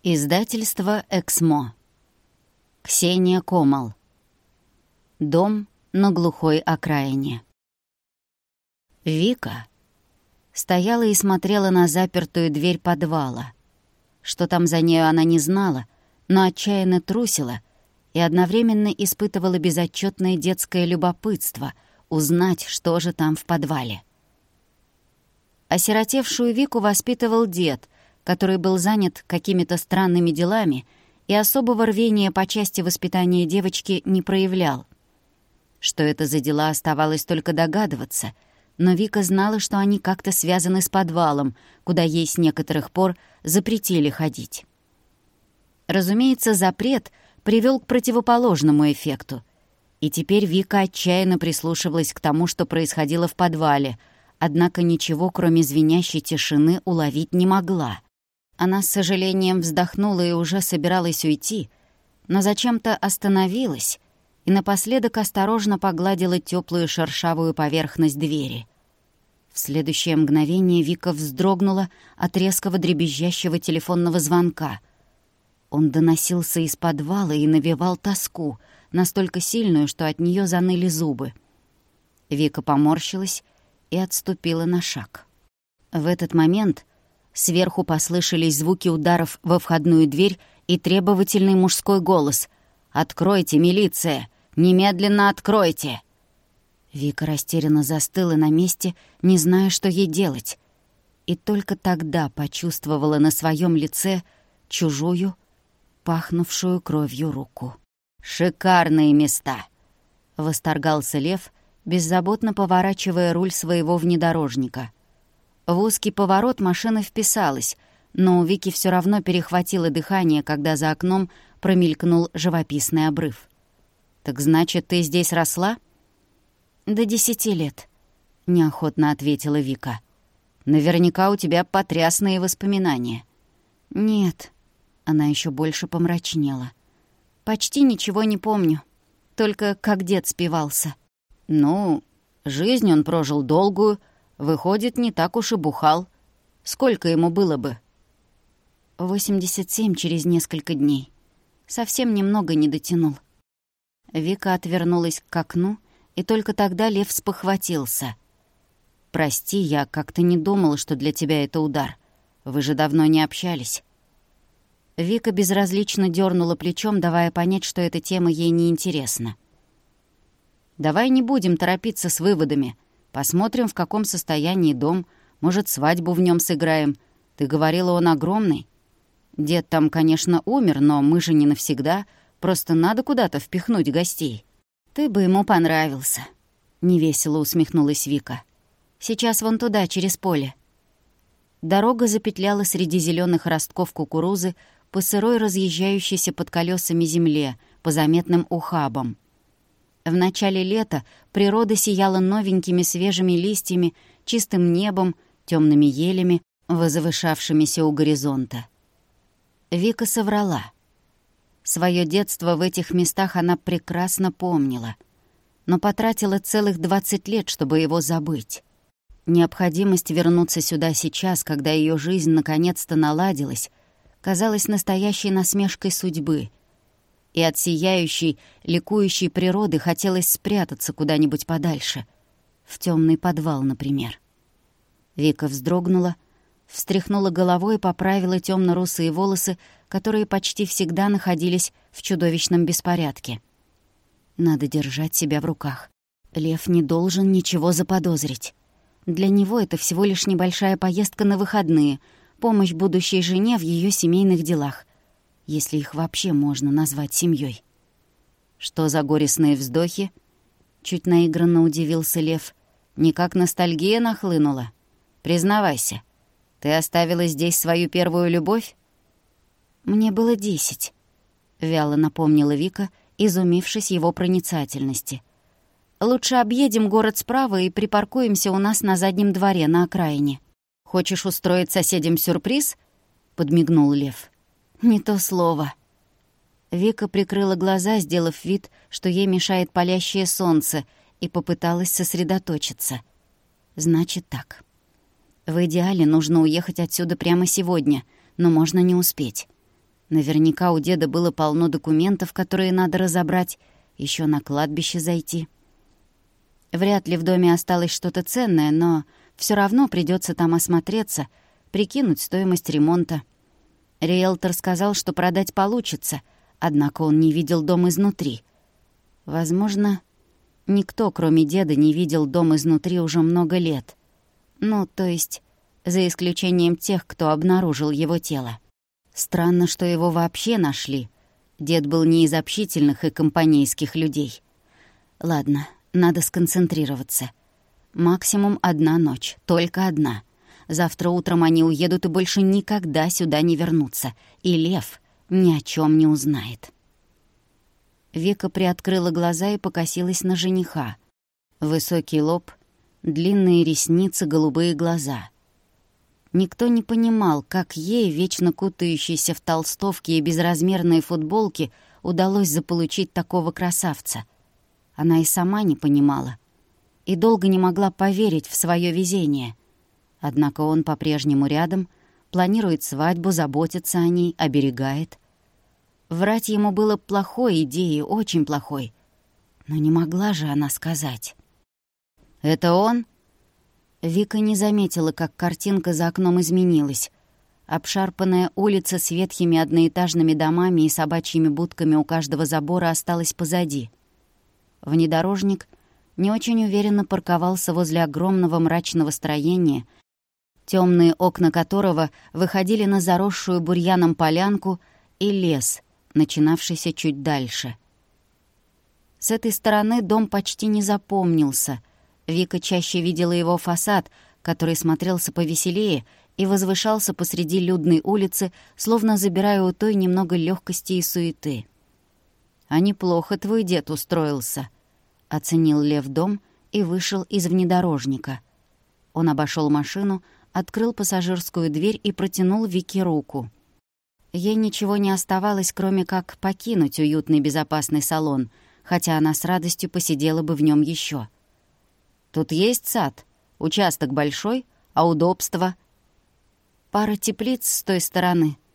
Издательство «Эксмо». Ксения Комал. Дом на глухой окраине. Вика стояла и смотрела на запертую дверь подвала. Что там за нею она не знала, но отчаянно трусила и одновременно испытывала безотчетное детское любопытство узнать, что же там в подвале. Осиротевшую Вику воспитывал дед, который был занят какими-то странными делами и особого рвения по части воспитания девочки не проявлял. Что это за дела, оставалось только догадываться, но Вика знала, что они как-то связаны с подвалом, куда ей с некоторых пор запретили ходить. Разумеется, запрет привел к противоположному эффекту, и теперь Вика отчаянно прислушивалась к тому, что происходило в подвале, однако ничего, кроме звенящей тишины, уловить не могла. Она с сожалением вздохнула и уже собиралась уйти, но зачем-то остановилась и напоследок осторожно погладила теплую шершавую поверхность двери. В следующее мгновение Вика вздрогнула от резкого дребезжащего телефонного звонка. Он доносился из подвала и навевал тоску, настолько сильную, что от нее заныли зубы. Вика поморщилась и отступила на шаг. В этот момент сверху послышались звуки ударов во входную дверь и требовательный мужской голос: «Откройте, милиция! Немедленно откройте!» Вика растерянно застыла на месте, не зная, что ей делать, и только тогда почувствовала на своем лице чужую, пахнувшую кровью руку. «Шикарные места!» — восторгался Лев, беззаботно поворачивая руль своего внедорожника. В узкий поворот машина вписалась, но у Вики все равно перехватило дыхание, когда за окном промелькнул живописный обрыв. «Так значит, ты здесь росла?» «До 10 лет», — неохотно ответила Вика. «Наверняка у тебя потрясные воспоминания». «Нет», — она еще больше помрачнела. «Почти ничего не помню, только как дед спивался». «Ну, жизнь он прожил долгую, выходит, не так уж и бухал. Сколько ему было бы?» 87 через несколько дней. Совсем немного не дотянул. Вика отвернулась к окну, и только тогда Лев спохватился. «Прости, я как-то не думала, что для тебя это удар. Вы же давно не общались». Вика безразлично дернула плечом, давая понять, что эта тема ей не интересна. «Давай не будем торопиться с выводами. Посмотрим, в каком состоянии дом. Может, свадьбу в нем сыграем. Ты говорила, он огромный. Дед там, конечно, умер, но мы же не навсегда. Просто надо куда-то впихнуть гостей». «Ты бы ему понравился», — невесело усмехнулась Вика. «Сейчас вон туда, через поле». Дорога запетляла среди зеленых ростков кукурузы по сырой разъезжающейся под колесами земле, по заметным ухабам. В начале лета природа сияла новенькими свежими листьями, чистым небом, темными елями, возвышавшимися у горизонта. Вика соврала. Своё детство в этих местах она прекрасно помнила, но потратила целых 20 лет, чтобы его забыть. Необходимость вернуться сюда сейчас, когда её жизнь наконец-то наладилась, казалась настоящей насмешкой судьбы, и от сияющей, ликующей природы хотелось спрятаться куда-нибудь подальше, в тёмный подвал, например. Вика вздрогнула, встряхнула головой и поправила тёмно-русые волосы, которые почти всегда находились в чудовищном беспорядке. Надо держать себя в руках. Лев не должен ничего заподозрить. Для него это всего лишь небольшая поездка на выходные, помощь будущей жене в её семейных делах, если их вообще можно назвать семьёй. «Что за горестные вздохи?» — чуть наигранно удивился Лев. «Никак ностальгия нахлынула? Признавайся, ты оставила здесь свою первую любовь?» «Мне было 10», — вяло напомнила Вика, изумившись его проницательности. «Лучше объедем город справа и припаркуемся у нас на заднем дворе на окраине». «Хочешь устроить соседям сюрприз?» — подмигнул Лев. «Не то слово». Вика прикрыла глаза, сделав вид, что ей мешает палящее солнце, и попыталась сосредоточиться. «Значит так. В идеале нужно уехать отсюда прямо сегодня, но можно не успеть. Наверняка у деда было полно документов, которые надо разобрать, еще на кладбище зайти. Вряд ли в доме осталось что-то ценное, но все равно придется там осмотреться, прикинуть стоимость ремонта. Риэлтор сказал, что продать получится, однако он не видел дом изнутри. Возможно, никто, кроме деда, не видел дом изнутри уже много лет. Ну, то есть, за исключением тех, кто обнаружил его тело. Странно, что его вообще нашли. Дед был не из общительных и компанейских людей. Ладно, надо сконцентрироваться. Максимум 1 ночь, только 1. Завтра утром они уедут и больше никогда сюда не вернутся. И Лев ни о чем не узнает. Вика приоткрыла глаза и покосилась на жениха. Высокий лоб, длинные ресницы, голубые глаза. Никто не понимал, как ей, вечно кутающейся в толстовке и безразмерные футболки, удалось заполучить такого красавца. Она и сама не понимала. И долго не могла поверить в свое везение. Однако он по-прежнему рядом, планирует свадьбу, заботится о ней, оберегает. Врать ему было плохой идеей, очень плохой. Но не могла же она сказать. «Это он?» Вика не заметила, как картинка за окном изменилась. Обшарпанная улица с ветхими одноэтажными домами и собачьими будками у каждого забора осталась позади. Внедорожник не очень уверенно парковался возле огромного мрачного строения, темные окна которого выходили на заросшую бурьяном полянку и лес, начинавшийся чуть дальше. С этой стороны дом почти не запомнился. Вика чаще видела его фасад, который смотрелся повеселее и возвышался посреди людной улицы, словно забирая у той немного легкости и суеты. «А неплохо твой дед устроился», — оценил Лев дом и вышел из внедорожника. Он обошел машину, открыл пассажирскую дверь и протянул Вике руку. Ей ничего не оставалось, кроме как покинуть уютный безопасный салон, хотя она с радостью посидела бы в нем еще. «Тут есть сад, участок большой, а удобства?» «Пара теплиц с той стороны»,